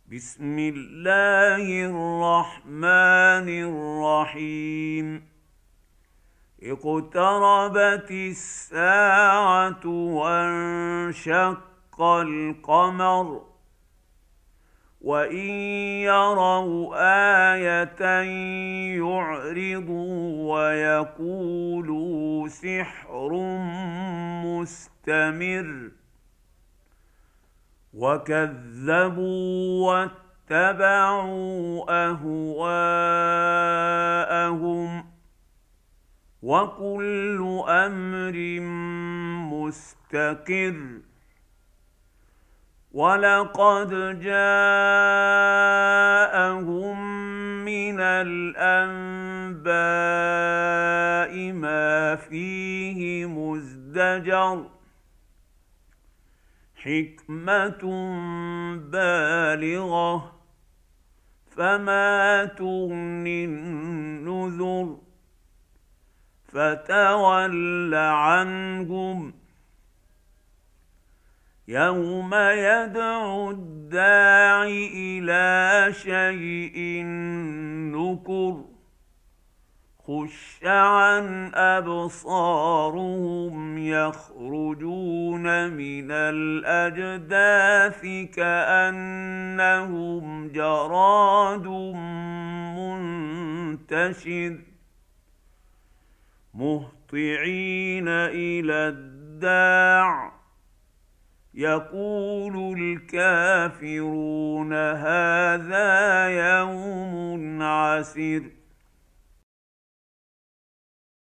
بسم الله الرحمن الرحيم. اقتربت الساعة وانشق القمر وإن يروا آية يعرضوا ويقولوا سحر مستمر وكذبوا واتبعوا أهواءهم وكل أمر مستقر. ولقد جاءهم من الأنباء ما فيه مزدجر حكمة بالغة فما تغني النذر فتول عنهم يوم يدعو الداع إلى شيء نكر خش عن أبصارهم يخرجون من الأجداث كأنهم جراد منتشر مهطعين إلى الداع يقول الكافرون هذا يوم عسر.